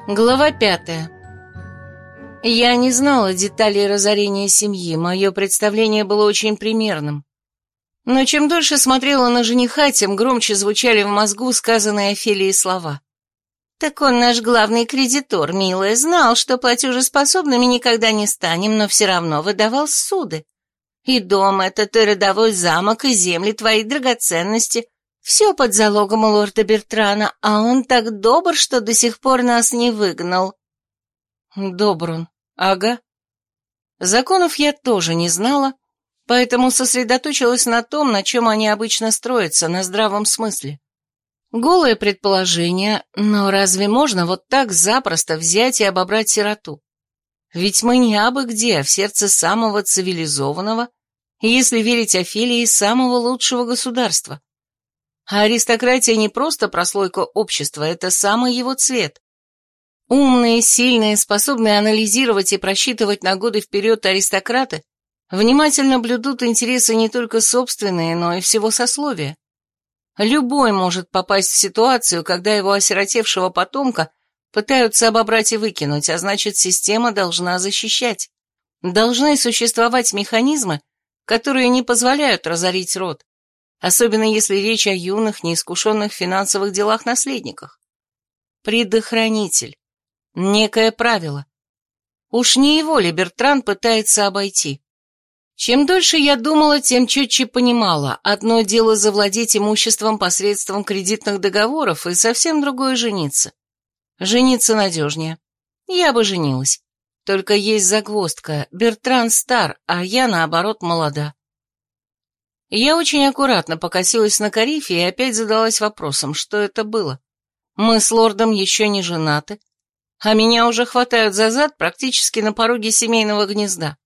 Глава 5. Я не знала деталей разорения семьи, мое представление было очень примерным. Но чем дольше смотрела на жениха, тем громче звучали в мозгу сказанные Офелией слова. «Так он наш главный кредитор, милая, знал, что платежеспособными никогда не станем, но все равно выдавал суды. И дом этот, и родовой замок, и земли, твои драгоценности. Все под залогом у лорда Бертрана, а он так добр, что до сих пор нас не выгнал». Добр он, ага. Законов я тоже не знала, поэтому сосредоточилась на том, на чем они обычно строятся, на здравом смысле. Голое предположение, но разве можно вот так запросто взять и обобрать сироту? Ведь мы не абы где, а в сердце самого цивилизованного, и, если верить Офелии, самого лучшего государства. А аристократия не просто прослойка общества, это самый его цвет. Умные, сильные, способные анализировать и просчитывать на годы вперед аристократы внимательно блюдут интересы не только собственные, но и всего сословия. Любой может попасть в ситуацию, когда его осиротевшего потомка пытаются обобрать и выкинуть, а значит, система должна защищать. Должны существовать механизмы, которые не позволяют разорить род, особенно если речь о юных, неискушенных в финансовых делах наследниках. Предохранитель. Некое правило. Уж не его ли Бертран пытается обойти? Чем дольше я думала, тем четче понимала. Одно дело завладеть имуществом посредством кредитных договоров, и совсем другое жениться. Жениться надежнее. Я бы женилась. Только есть загвоздка. Бертран стар, а я, наоборот, молода. Я очень аккуратно покосилась на Карифе и опять задалась вопросом, что это было. Мы с лордом еще не женаты, а меня уже хватают за зад практически на пороге семейного гнезда.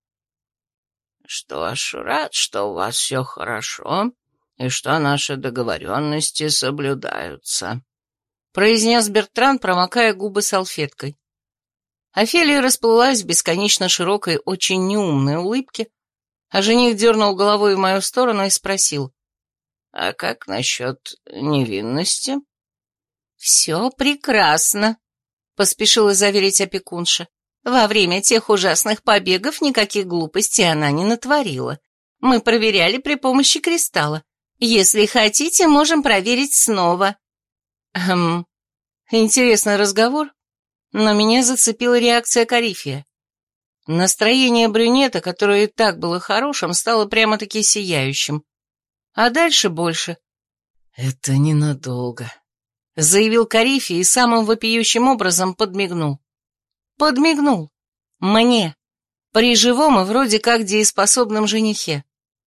Что ж, рад, что у вас все хорошо, и что наши договоренности соблюдаются, произнес Бертран, промокая губы салфеткой. Офелия расплылась в бесконечно широкой, очень неумной улыбке, а жених дернул головой в мою сторону и спросил: «А как насчет невинности?» «Все прекрасно», — поспешила заверить опекунша. «Во время тех ужасных побегов никаких глупостей она не натворила. Мы проверяли при помощи кристалла. Если хотите, можем проверить снова». Интересный разговор, но меня зацепила реакция Карифия. Настроение брюнета, которое и так было хорошим, стало прямо-таки сияющим. А дальше больше. «Это ненадолго», — заявил Карифи и самым вопиющим образом подмигнул. Подмигнул. Мне. При живом и вроде как дееспособном женихе.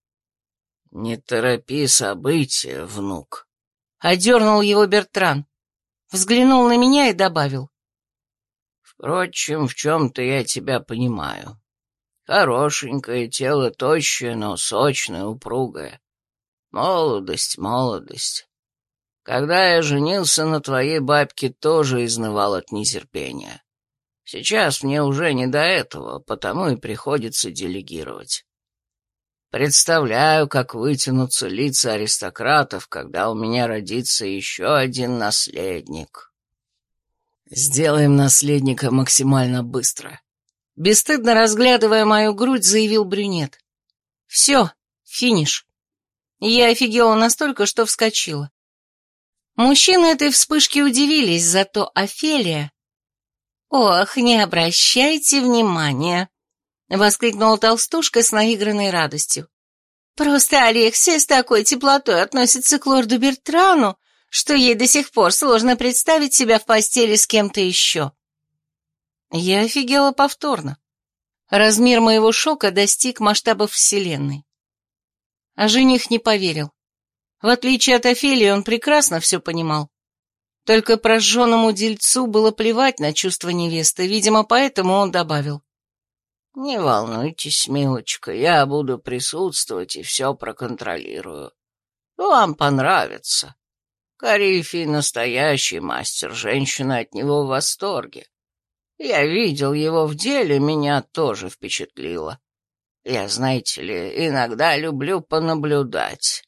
«Не торопи события, внук», — одернул его Бертран. Взглянул на меня и добавил: «Впрочем, в чем-то я тебя понимаю. Хорошенькое тело, тощее, но сочное, упругое. Молодость, молодость. Когда я женился на твоей бабке, тоже изнывал от нетерпения. Сейчас мне уже не до этого, потому и приходится делегировать. Представляю, как вытянутся лица аристократов, когда у меня родится еще один наследник». «Сделаем наследника максимально быстро», — бесстыдно разглядывая мою грудь, заявил брюнет. «Все, финиш». Я офигела настолько, что вскочила. Мужчины этой вспышки удивились, зато Офелия... «Ох, не обращайте внимания», — воскликнула толстушка с наигранной радостью. «Просто Алексия с такой теплотой относится к лорду Бертрану, что ей до сих пор сложно представить себя в постели с кем-то еще». Я офигела повторно. Размер моего шока достиг масштабов вселенной. А жених не поверил. В отличие от Офелии, он прекрасно все понимал. Только прожженному дельцу было плевать на чувства невесты, видимо, поэтому он добавил: «Не волнуйтесь, милочка, я буду присутствовать и все проконтролирую. Вам понравится. Карифий настоящий мастер, женщина от него в восторге. Я видел его в деле, меня тоже впечатлило. Я, знаете ли, иногда люблю понаблюдать».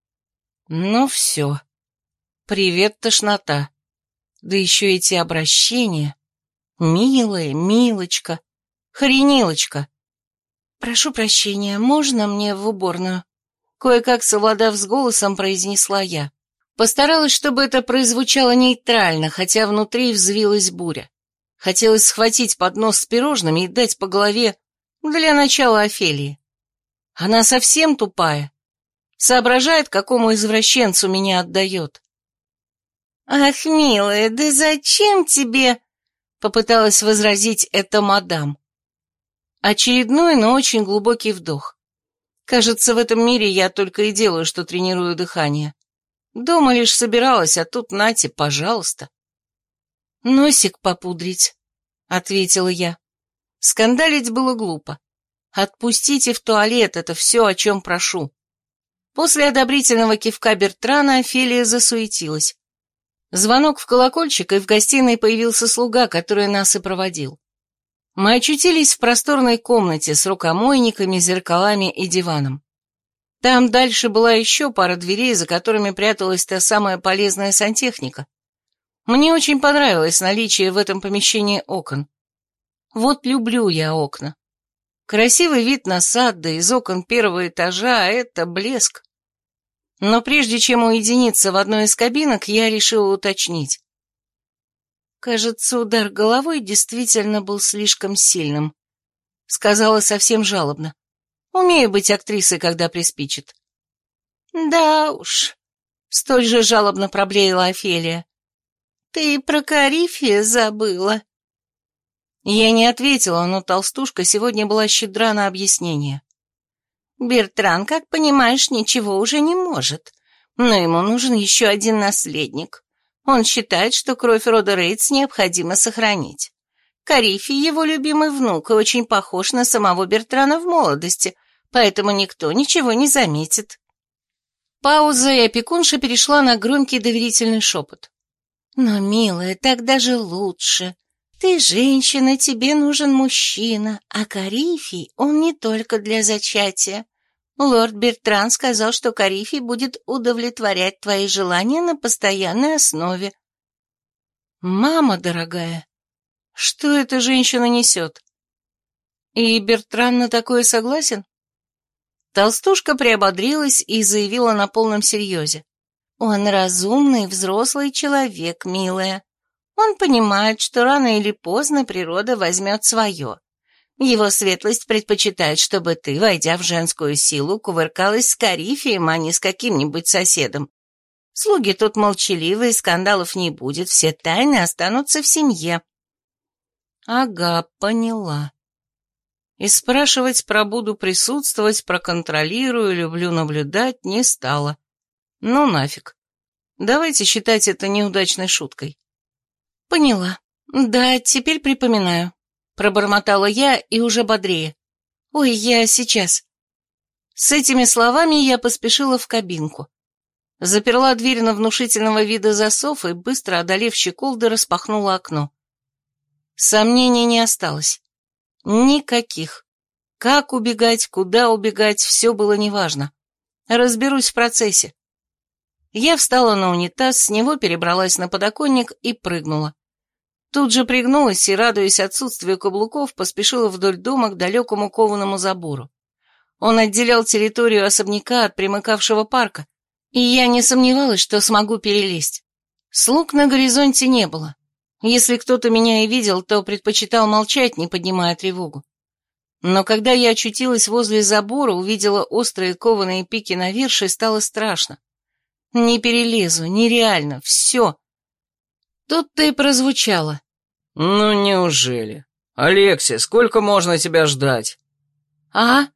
Ну все. Привет, тошнота. Да еще эти обращения. Милая, милочка, хренилочка. «Прошу прощения, можно мне в уборную?» Кое-как, совладав с голосом, произнесла я. Постаралась, чтобы это прозвучало нейтрально, хотя внутри взвилась буря. Хотелось схватить поднос с пирожными и дать по голове для начала Офелии. Она совсем тупая. Соображает, какому извращенцу меня отдает. «Ах, милая, да зачем тебе?» Попыталась возразить это мадам. Очередной, но очень глубокий вдох. Кажется, в этом мире я только и делаю, что тренирую дыхание. Дома лишь собиралась, а тут нате, пожалуйста. «Носик попудрить», — ответила я. Скандалить было глупо. Отпустите в туалет, это все, о чем прошу. После одобрительного кивка Бертрана Офелия засуетилась. Звонок в колокольчик, и в гостиной появился слуга, который нас и проводил. Мы очутились в просторной комнате с рукомойниками, зеркалами и диваном. Там дальше была еще пара дверей, за которыми пряталась та самая полезная сантехника. Мне очень понравилось наличие в этом помещении окон. Вот люблю я окна. Красивый вид на сад, да из окон первого этажа — это блеск. Но прежде чем уединиться в одной из кабинок, я решила уточнить. «Кажется, удар головой действительно был слишком сильным», — сказала совсем жалобно. «Умею быть актрисой, когда приспичит». «Да уж», — столь же жалобно проблеяла Офелия. «Ты про Карифия забыла». Я не ответила, но толстушка сегодня была щедра на объяснение. «Бертран, как понимаешь, ничего уже не может, но ему нужен еще один наследник. Он считает, что кровь рода Рейтс необходимо сохранить. Карифий его любимый внук и очень похож на самого Бертрана в молодости, поэтому никто ничего не заметит». Пауза, и опекунша перешла на громкий доверительный шепот. «Но, милая, так даже лучше. Ты женщина, тебе нужен мужчина, а Карифий, он не только для зачатия. Лорд Бертран сказал, что Карифий будет удовлетворять твои желания на постоянной основе». «Мама дорогая, что эта женщина несет? И Бертран на такое согласен?» Толстушка приободрилась и заявила на полном серьезе. «Он разумный, взрослый человек, милая. Он понимает, что рано или поздно природа возьмет свое. Его светлость предпочитает, чтобы ты, войдя в женскую силу, кувыркалась с Карифием, а не с каким-нибудь соседом. Слуги тут молчаливые, скандалов не будет, все тайны останутся в семье». «Ага, поняла. И спрашивать про буду присутствовать, проконтролирую, люблю наблюдать не стала. Ну нафиг. Давайте считать это неудачной шуткой». «Поняла. Да, теперь припоминаю», — пробормотала я и уже бодрее. «Ой, я сейчас». С этими словами я поспешила в кабинку. Заперла дверь на внушительного вида засов и, быстро одолев щеколды, распахнула окно. Сомнений не осталось. Никаких. Как убегать, куда убегать, все было неважно. Разберусь в процессе. Я встала на унитаз, с него перебралась на подоконник и прыгнула. Тут же пригнулась и, радуясь отсутствию каблуков, поспешила вдоль дома к далекому кованому забору. Он отделял территорию особняка от примыкавшего парка, и я не сомневалась, что смогу перелезть. Слуг на горизонте не было. Если кто-то меня и видел, то предпочитал молчать, не поднимая тревогу. Но когда я очутилась возле забора, увидела острые кованые пики навершие, стало страшно. Не перелезу, нереально, все. Тут-то и прозвучало. «Ну неужели? Алексия, сколько можно тебя ждать?» «А?»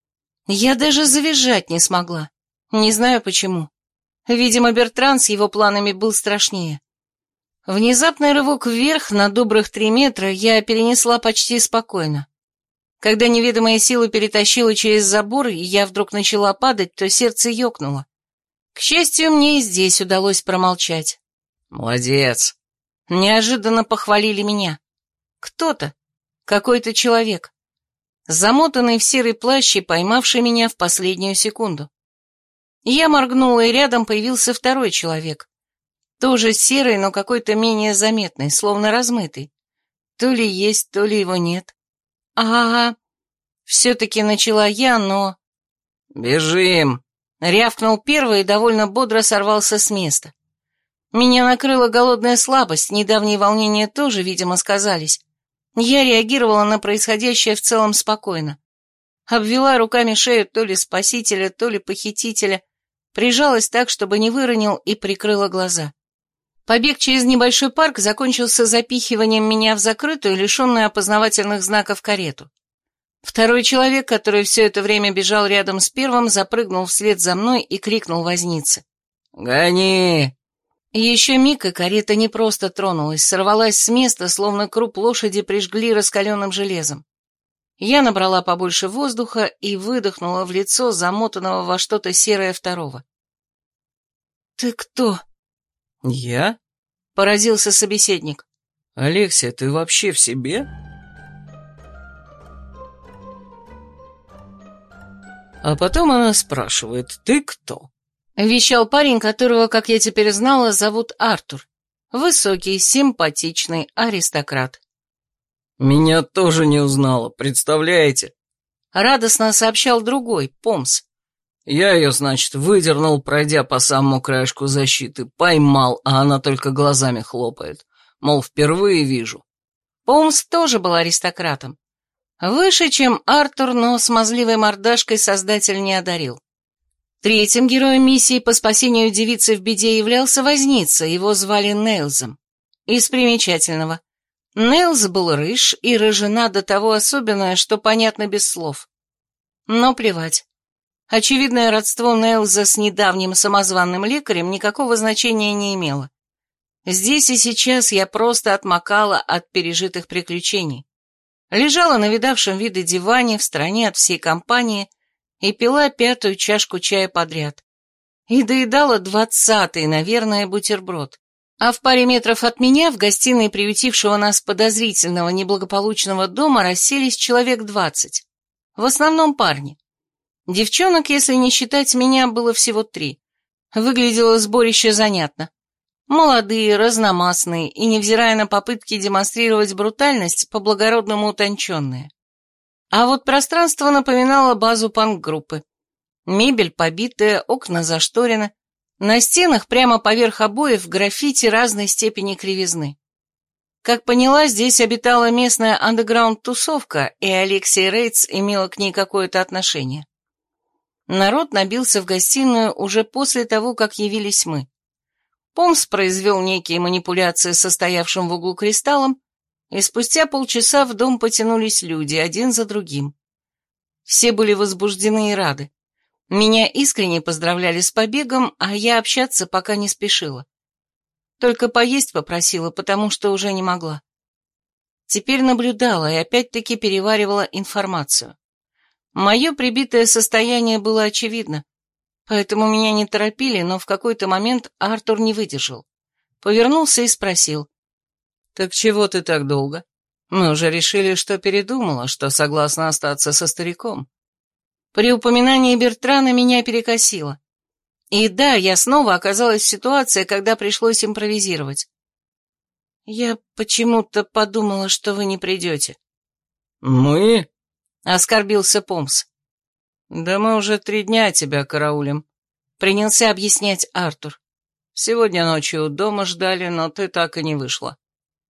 Я даже завизжать не смогла. Не знаю почему. Видимо, Бертран с его планами был страшнее. Внезапный рывок вверх на добрых 3 метра я перенесла почти спокойно. Когда неведомая сила перетащила через забор, и я вдруг начала падать, то сердце ёкнуло. К счастью, мне и здесь удалось промолчать. «Молодец!» Неожиданно похвалили меня. Кто-то, какой-то человек, замотанный в серый плащ и поймавший меня в последнюю секунду. Я моргнула, и рядом появился второй человек. Тоже серый, но какой-то менее заметный, словно размытый. то ли есть, то ли его нет. Все-таки начала я, но... «Бежим!» — рявкнул первый и довольно бодро сорвался с места. Меня накрыла голодная слабость, недавние волнения тоже, видимо, сказались. Я реагировала на происходящее в целом спокойно. Обвела руками шею то ли спасителя, то ли похитителя, прижалась так, чтобы не выронил, и прикрыла глаза. Побег через небольшой парк закончился запихиванием меня в закрытую, лишенную опознавательных знаков карету. Второй человек, который все это время бежал рядом с первым, запрыгнул вслед за мной и крикнул вознице: «Гони!» Еще миг, и карета не просто тронулась, сорвалась с места, словно круп лошади прижгли раскаленным железом. Я набрала побольше воздуха и выдохнула в лицо замотанного во что-то серое второго. «Ты кто?» «Я?» — поразился собеседник. «Алексия, ты вообще в себе?» А потом она спрашивает: «Ты кто?» Вещал парень, которого, как я теперь знала, зовут Артур. Высокий, симпатичный аристократ. «Меня тоже не узнала, представляете?» Радостно сообщал другой, Помс. «Я ее, значит, выдернул, пройдя по самому краешку защиты, поймал, а она только глазами хлопает. Мол, впервые вижу». Помс тоже был аристократом. Выше, чем Артур, но смазливой мордашкой создатель не одарил. Третьим героем миссии по спасению девицы в беде являлся возница, его звали Нейлзом. Из примечательного. Нейлз был рыж, и рыжина до того особенная, что понятно без слов. Но плевать. Очевидное родство Нейлза с недавним самозваным лекарем никакого значения не имело. Здесь и сейчас я просто отмокала от пережитых приключений. Лежала на видавшем виды диване в стороне от всей компании и пила 5-ю чашку чая подряд. И доедала 20-й, наверное, бутерброд. А в паре метров от меня, в гостиной приютившего нас подозрительного неблагополучного дома, расселись человек 20. В основном парни. Девчонок, если не считать меня, было всего 3. Выглядело сборище занятно. Молодые, разномастные и, невзирая на попытки демонстрировать брутальность, по-благородному утонченные. А вот пространство напоминало базу панк-группы. Мебель побитая, окна зашторены. На стенах прямо поверх обоев граффити разной степени кривизны. Как поняла, здесь обитала местная андеграунд-тусовка, и Алексия Рейтс имела к ней какое-то отношение. Народ набился в гостиную уже после того, как явились мы. Помс произвел некие манипуляции с стоявшим в углу кристаллом, и спустя полчаса в дом потянулись люди, один за другим. Все были возбуждены и рады. Меня искренне поздравляли с побегом, а я общаться пока не спешила. Только поесть попросила, потому что уже не могла. Теперь наблюдала и опять-таки переваривала информацию. Мое прибитое состояние было очевидно, поэтому меня не торопили, но в какой-то момент Артур не выдержал. Повернулся и спросил: «Так чего ты так долго? Мы уже решили, что передумала, что согласна остаться со стариком». При упоминании Бертрана меня перекосило. И да, я снова оказалась в ситуации, когда пришлось импровизировать. «Я почему-то подумала, что вы не придете». «Мы?» — оскорбился Помс. «Да мы уже 3 дня тебя караулим», — принялся объяснять Артур. «Сегодня ночью у дома ждали, но ты так и не вышла».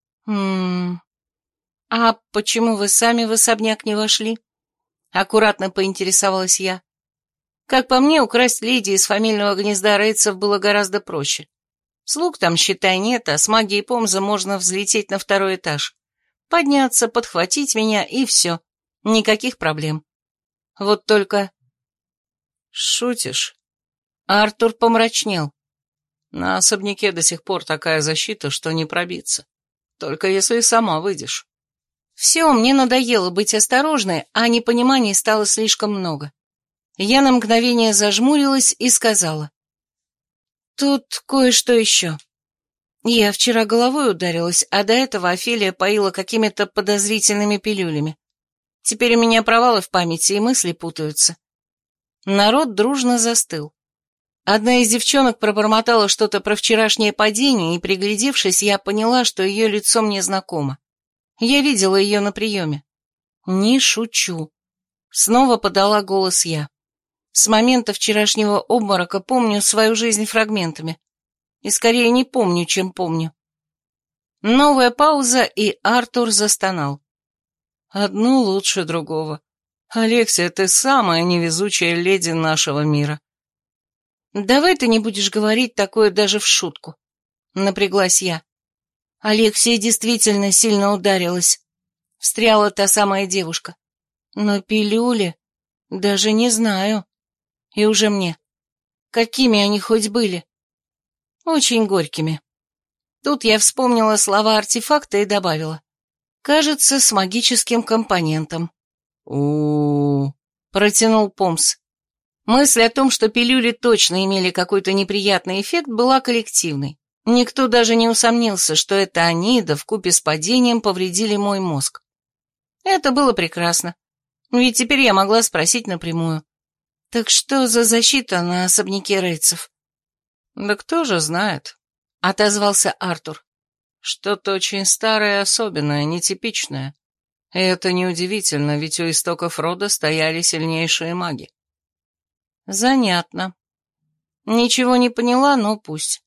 А почему вы сами в особняк не вошли?» Аккуратно поинтересовалась я. Как по мне, украсть леди из фамильного гнезда Рейтсов было гораздо проще. Слуг там, считай, нет, а с магией Помза можно взлететь на 2-й этаж. Подняться, подхватить меня, и все. Никаких проблем. Вот только... «Шутишь?» Артур помрачнел. «На особняке до сих пор такая защита, что не пробиться. Только если сама выйдешь». Все, мне надоело быть осторожной, а непониманий стало слишком много. Я на мгновение зажмурилась и сказала: «Тут кое-что еще. Я вчера головой ударилась, а до этого Офелия поила какими-то подозрительными пилюлями. Теперь у меня провалы в памяти и мысли путаются». Народ дружно застыл. Одна из девчонок пробормотала что-то про вчерашнее падение, и, приглядевшись, я поняла, что ее лицо мне знакомо. Я видела ее на приеме. Не шучу. Снова подала голос я. С момента вчерашнего обморока помню свою жизнь фрагментами. И скорее не помню, чем помню. Новая пауза, и Артур застонал. Одну лучше другого. Алексия, ты самая невезучая леди нашего мира. Давай ты не будешь говорить такое даже в шутку. Напряглась я. Алексия действительно сильно ударилась. Встряла та самая девушка. Но пилюли... Даже не знаю. И уже мне. Какими они хоть были? Очень горькими. Тут я вспомнила слова артефакта и добавила. Кажется, с магическим компонентом. У Протянул Помс. Мысль о том, что пилюли точно имели какой-то неприятный эффект, была коллективной. Никто даже не усомнился, что это они, да вкупе с падением, повредили мой мозг. Это было прекрасно. Ведь теперь я могла спросить напрямую. Так что за защита на особняке Рейцев? Да кто же знает, отозвался Артур. Что-то очень старое, особенное, нетипичное. И это неудивительно, ведь у истоков рода стояли сильнейшие маги. Занятно. Ничего не поняла, но пусть.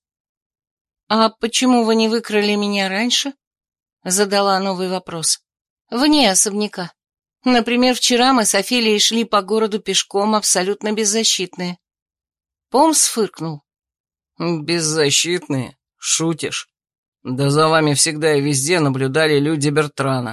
А почему вы не выкрали меня раньше? Задала новый вопрос. Вне особняка. Например, вчера мы с Офелией шли по городу пешком, абсолютно беззащитные. Помс фыркнул. Беззащитные? Шутишь? Да за вами всегда и везде наблюдали люди Бертрана.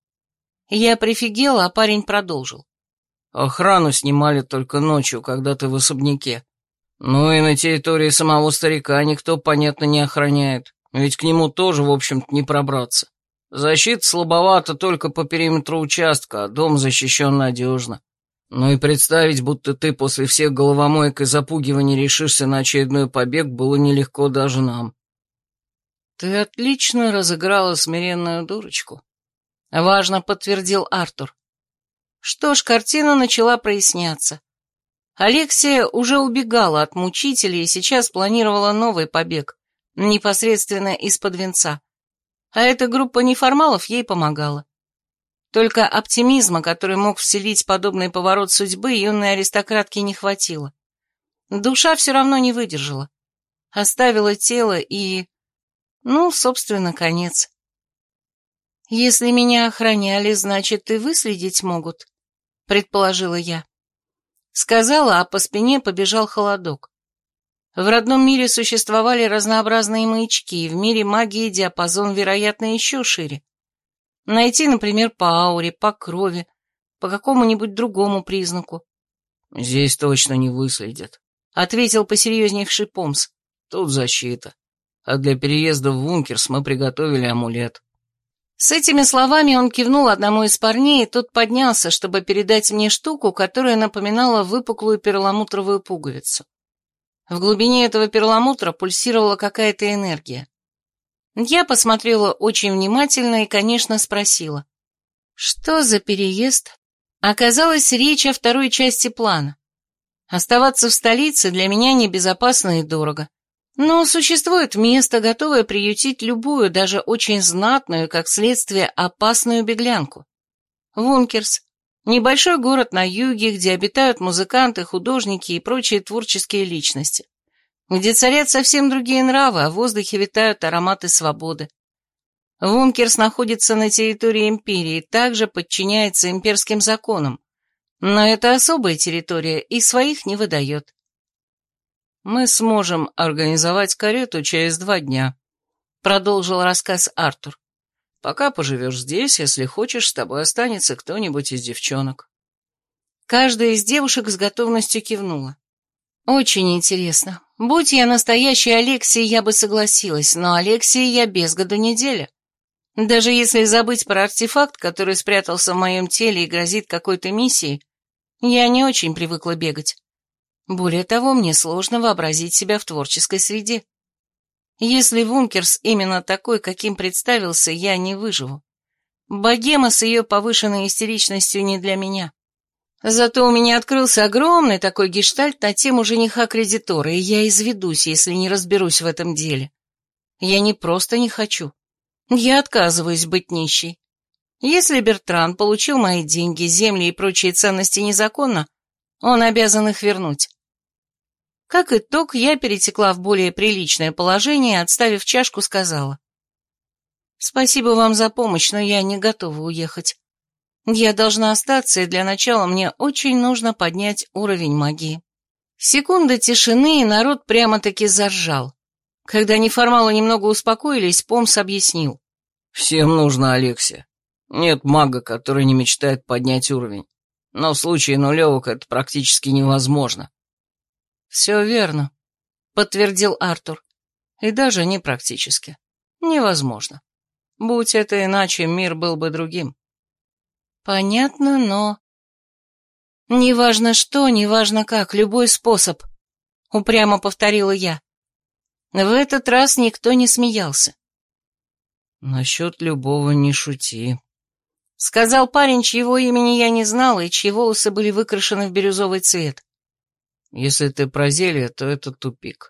Я прифигела, а парень продолжил. Охрану снимали только ночью, когда ты в особняке. Ну и на территории самого старика никто, понятно, не охраняет, ведь к нему тоже, в общем-то, не пробраться. Защита слабовата только по периметру участка, а дом защищен надежно. Ну и представить, будто ты после всех головомоек и запугиваний решишься на очередной побег, было нелегко даже нам. Ты отлично разыграла смиренную дурочку. Важно подтвердил Артур. Что ж, картина начала проясняться. Алексия уже убегала от мучителей и сейчас планировала новый побег, непосредственно из-под венца. А эта группа неформалов ей помогала. Только оптимизма, который мог вселить подобный поворот судьбы, юной аристократке не хватило. Душа все равно не выдержала. Оставила тело и... Ну, собственно, конец. «Если меня охраняли, значит, и выследить могут», — предположила я. Сказала, а по спине побежал холодок. В родном мире существовали разнообразные маячки, и в мире магии диапазон, вероятно, еще шире. Найти, например, по ауре, по крови, по какому-нибудь другому признаку. «Здесь точно не выследят», — ответил посерьезневший Помс. «Тут защита. А для переезда в Вункерс мы приготовили амулет». С этими словами он кивнул одному из парней, и тот поднялся, чтобы передать мне штуку, которая напоминала выпуклую перламутровую пуговицу. В глубине этого перламутра пульсировала какая-то энергия. Я посмотрела очень внимательно и, конечно, спросила. Что за переезд? Оказалось, речь о второй части плана. Оставаться в столице для меня небезопасно и дорого. Но существует место, готовое приютить любую, даже очень знатную, как следствие, опасную беглянку. Вункерс. Небольшой город на юге, где обитают музыканты, художники и прочие творческие личности. Где царят совсем другие нравы, а в воздухе витают ароматы свободы. Вункерс находится на территории империи, также подчиняется имперским законам. Но это особая территория и своих не выдает. «Мы сможем организовать карету через 2 дня», — продолжил рассказ Артур. «Пока поживешь здесь, если хочешь, с тобой останется кто-нибудь из девчонок». Каждая из девушек с готовностью кивнула. «Очень интересно. Будь я настоящей Алексией, я бы согласилась, но Алексией я без году неделя. Даже если забыть про артефакт, который спрятался в моем теле и грозит какой-то миссией, я не очень привыкла бегать. Более того, мне сложно вообразить себя в творческой среде. Если Вункерс именно такой, каким представился, я не выживу. Богема с ее повышенной истеричностью не для меня. Зато у меня открылся огромный такой гештальт на тему жениха-кредитора, и я изведусь, если не разберусь в этом деле. Я не просто не хочу. Я отказываюсь быть нищей. Если Бертран получил мои деньги, земли и прочие ценности незаконно, он обязан их вернуть. Как итог, я перетекла в более приличное положение и, отставив чашку, сказала: «Спасибо вам за помощь, но я не готова уехать. Я должна остаться, и для начала мне очень нужно поднять уровень магии». Секунда тишины, и народ прямо-таки заржал. Когда неформалы немного успокоились, Помс объяснил: «Всем нужно Алексия. Нет мага, который не мечтает поднять уровень. Но в случае нулевок это практически невозможно». «Все верно», — подтвердил Артур. «И даже не практически. Невозможно. Будь это иначе, мир был бы другим». «Понятно, но...» «Неважно что, неважно как, любой способ», — упрямо повторила я. В этот раз никто не смеялся. «Насчет любого не шути», — сказал парень, чьего имени я не знала и чьи волосы были выкрашены в бирюзовый цвет. «Если ты про зелье, то это тупик».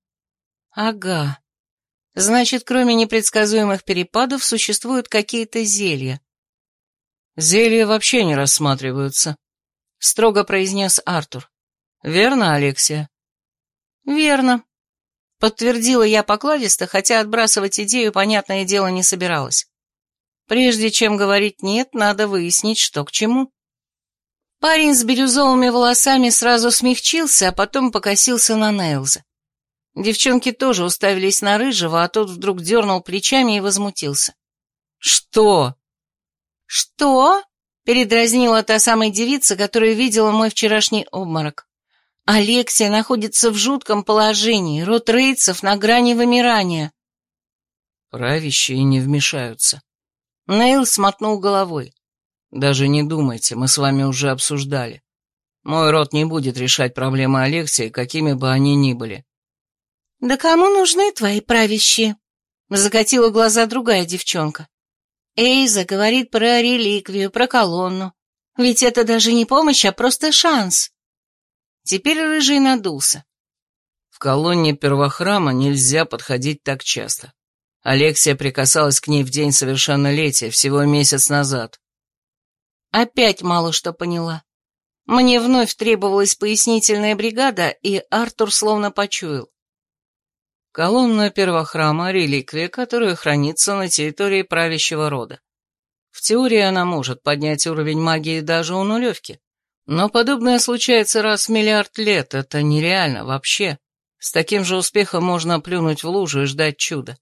«Ага. Значит, кроме непредсказуемых перепадов, существуют какие-то зелья». «Зелья вообще не рассматриваются», — строго произнес Артур. «Верно, Алексия?» «Верно», — подтвердила я покладисто, хотя отбрасывать идею, понятное дело, не собиралась. Прежде чем говорить «нет», надо выяснить, что к чему. Парень с бирюзовыми волосами сразу смягчился, а потом покосился на Нейлза. Девчонки тоже уставились на Рыжего, а тот вдруг дернул плечами и возмутился. «Что?» «Что?» — передразнила та самая девица, которая видела мой вчерашний обморок. «Алексия находится в жутком положении, род рейдсов на грани вымирания». «Правящие не вмешаются». Нейл смотнул головой. «Даже не думайте, мы с вами уже обсуждали. Мой род не будет решать проблемы Алексия, какими бы они ни были». «Да кому нужны твои правящие?» — закатила глаза другая девчонка. «Эйза говорит про реликвию, про колонну. Ведь это даже не помощь, а просто шанс». Теперь Рыжий надулся. «В колонне первохрама нельзя подходить так часто. Алексия прикасалась к ней в день совершеннолетия, всего месяц назад». Опять мало что поняла. Мне вновь требовалась пояснительная бригада, и Артур словно почуял. Колонна первохрама — реликвия, которая хранится на территории правящего рода. В теории она может поднять уровень магии даже у нулевки, но подобное случается раз в миллиард лет, это нереально вообще. С таким же успехом можно плюнуть в лужу и ждать чуда.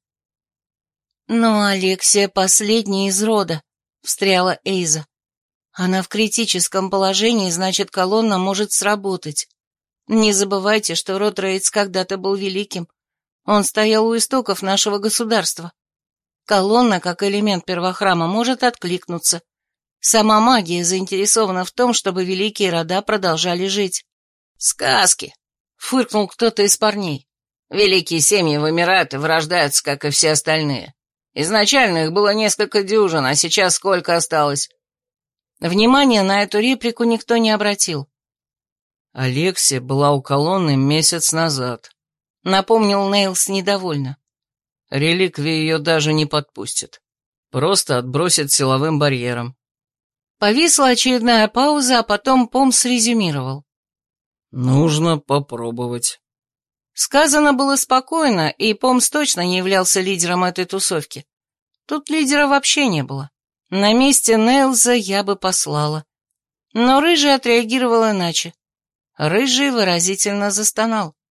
«Но Алексия последняя из рода», — встряла Эйза. «Она в критическом положении, значит, колонна может сработать. Не забывайте, что род Рейдс когда-то был великим. Он стоял у истоков нашего государства. Колонна, как элемент первохрама, может откликнуться. Сама магия заинтересована в том, чтобы великие рода продолжали жить». «Сказки!» — фыркнул кто-то из парней. «Великие семьи вымирают и вырождаются, как и все остальные. Изначально их было несколько дюжин, а сейчас сколько осталось?» Внимания на эту реплику никто не обратил. «Алексия была у колонны месяц назад», — напомнил Нейлс недовольно. «Реликвия ее даже не подпустит. Просто отбросит силовым барьером». Повисла очередная пауза, а потом Помс резюмировал. «Нужно попробовать». Сказано было спокойно, и Помс точно не являлся лидером этой тусовки. Тут лидера вообще не было. На месте Нейлза я бы послала. Но Рыжий отреагировал иначе. Рыжий выразительно застонал.